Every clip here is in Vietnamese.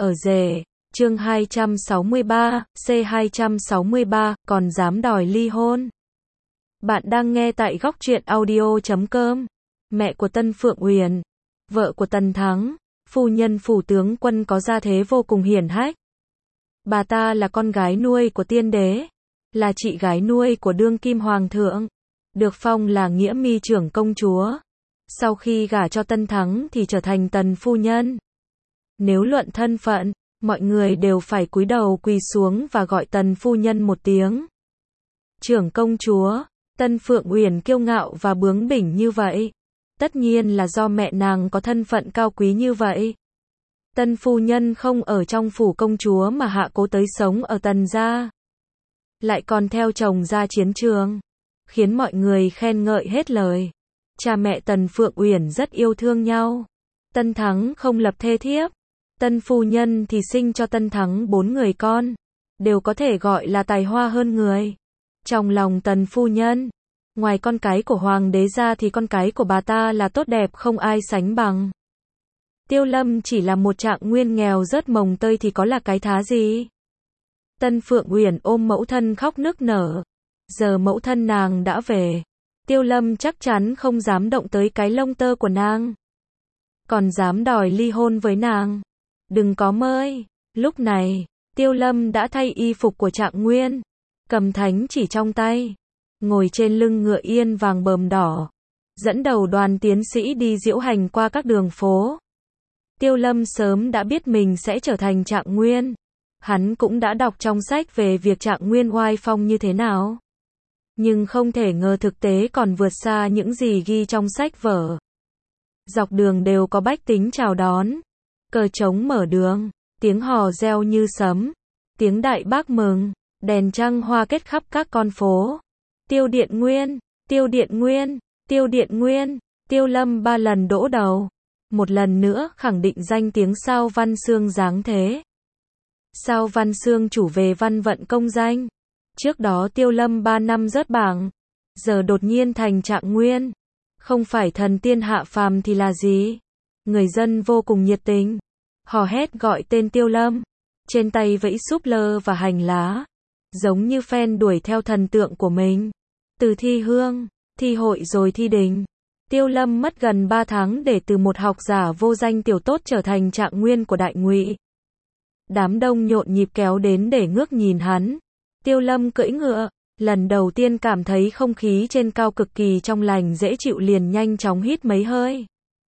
Ở rể, chương 263, C263, còn dám đòi ly hôn. Bạn đang nghe tại góc truyện audio.com. Mẹ của Tân Phượng Uyển, vợ của Tần Thắng, phu nhân phủ tướng quân có gia thế vô cùng hiển hách. Bà ta là con gái nuôi của tiên đế, là chị gái nuôi của đương kim hoàng thượng, được phong là nghĩa mi trưởng công chúa. Sau khi gả cho Tân Thắng thì trở thành Tần phu nhân. Nếu luận thân phận, mọi người đều phải cúi đầu quỳ xuống và gọi Tần phu nhân một tiếng trưởng công chúa. Tân Phượng Uyển kiêu ngạo và bướng bỉnh như vậy, tất nhiên là do mẹ nàng có thân phận cao quý như vậy. Tân phu nhân không ở trong phủ công chúa mà hạ cố tới sống ở Tần gia, lại còn theo chồng ra chiến trường, khiến mọi người khen ngợi hết lời. Cha mẹ Tần Phượng Uyển rất yêu thương nhau. Tân Thắng không lập thê thiếp, Tân phu nhân thì sinh cho Tân Thắng 4 người con, đều có thể gọi là tài hoa hơn người. Trong lòng Tần phu nhân, ngoài con cái của hoàng đế ra thì con cái của bà ta là tốt đẹp không ai sánh bằng. Tiêu Lâm chỉ là một trạng nguyên nghèo rớt mồng tơi thì có là cái thá gì. Tân Phượng Uyển ôm mẫu thân khóc nức nở. Giờ mẫu thân nàng đã về, Tiêu Lâm chắc chắn không dám động tới cái lông tơ của nàng, còn dám đòi ly hôn với nàng. Đừng có mơ. Lúc này, Tiêu Lâm đã thay y phục của trạng nguyên, cầm thánh chỉ trong tay, ngồi trên lưng ngựa yên vàng bờm đỏ, dẫn đầu đoàn tiến sĩ đi diễu hành qua các đường phố. Tiêu Lâm sớm đã biết mình sẽ trở thành trạng nguyên. Hắn cũng đã đọc trong sách về việc trạng nguyên oai phong như thế nào. Nhưng không thể ngờ thực tế còn vượt xa những gì ghi trong sách vở. Dọc đường đều có bách tính chào đón, cờ trống mở đường, tiếng hò reo như sấm, tiếng đại bác mừng, đèn trăng hoa kết khắp các con phố. Tiêu Điện Nguyên, Tiêu Điện Nguyên, Tiêu Điện Nguyên. Tiêu Lâm 3 lần đỗ đầu, một lần nữa khẳng định danh tiếng Sao Văn Xương giáng thế. Sao Văn Xương chủ về văn vận công danh. Trước đó Tiêu Lâm 3 năm rớt bảng, giờ đột nhiên thành trạng nguyên. Không phải thần tiên hạ phàm thì là gì? Người dân vô cùng nhiệt tình, hò hét gọi tên Tiêu Lâm, trên tay vẫy súp lơ và hành lá, giống như fan đuổi theo thần tượng của mình. Từ thi hương, thi hội rồi thi đình, Tiêu Lâm mất gần 3 tháng để từ một học giả vô danh tiểu tốt trở thành trạng nguyên của Đại Ngụy. Đám đông nhộn nhịp kéo đến để ngước nhìn hắn. Tiêu Lâm cưỡi ngựa, lần đầu tiên cảm thấy không khí trên cao cực kỳ trong lành dễ chịu, liền nhanh chóng hít mấy hơi.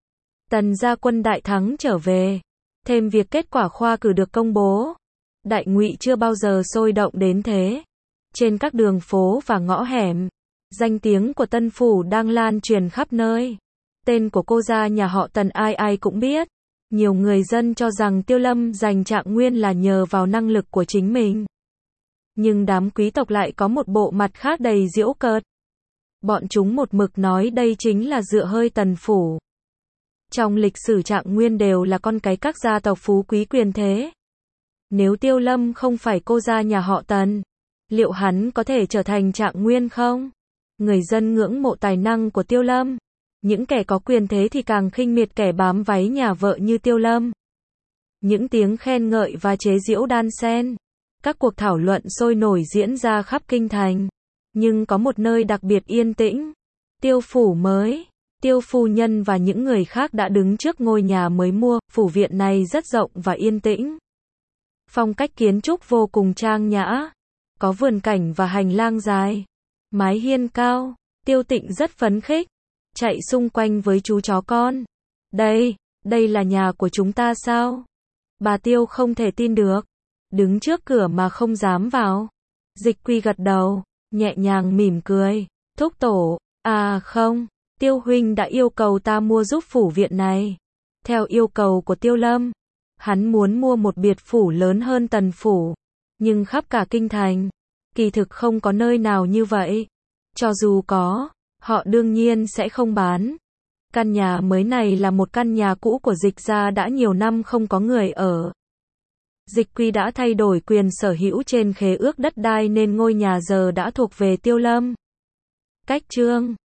Tần gia quân đại thắng trở về, thêm việc kết quả khoa cử được công bố. Đại Ngụy chưa bao giờ sôi động đến thế. Trên các đường phố và ngõ hẻm, danh tiếng của Tân phủ đang lan truyền khắp nơi. Tên của cô gia nhà họ Tần ai ai cũng biết. Nhiều người dân cho rằng Tiêu Lâm giành trạng nguyên là nhờ vào năng lực của chính mình. Nhưng đám quý tộc lại có một bộ mặt khác đầy giễu cợt. Bọn chúng một mực nói đây chính là dựa hơi Tần phủ. Trong lịch sử trạng nguyên đều là con cái các gia tộc phú quý quyền thế. Nếu Tiêu Lâm không phải cô gia nhà họ Tần, liệu hắn có thể trở thành trạng nguyên không? Người dân ngưỡng mộ tài năng của Tiêu Lâm. Những kẻ có quyền thế thì càng khinh miệt kẻ bám váy nhà vợ như Tiêu Lâm. Những tiếng khen ngợi và chế giễu đan xen. Các cuộc thảo luận sôi nổi diễn ra khắp kinh thành. Nhưng có một nơi đặc biệt yên tĩnh. Tiêu phủ mới. Tiêu phu nhân và những người khác đã đứng trước ngôi nhà mới mua. Phủ viện này rất rộng và yên tĩnh. Phong cách kiến trúc vô cùng trang nhã. Có vườn cảnh và hành lang dài, mái hiên cao. Tiêu Tịnh rất phấn khích, chạy xung quanh với chú chó con. Đây là nhà của chúng ta sao? Bà Tiêu không thể tin được, đứng trước cửa mà không dám vào. Dịch Quy gật đầu, nhẹ nhàng mỉm cười. Thúc tổ, à không, Tiêu huynh đã yêu cầu ta mua giúp phủ viện này. Theo yêu cầu của Tiêu Lâm, hắn muốn mua một biệt phủ lớn hơn Tần phủ, nhưng khắp cả kinh thành, kỳ thực không có nơi nào như vậy. Cho dù có, họ đương nhiên sẽ không bán. Căn nhà mới này là một căn nhà cũ của Dịch gia đã nhiều năm không có người ở. Dịch Quy đã thay đổi quyền sở hữu trên khế ước đất đai nên ngôi nhà giờ đã thuộc về Tiêu Lâm. Cách chương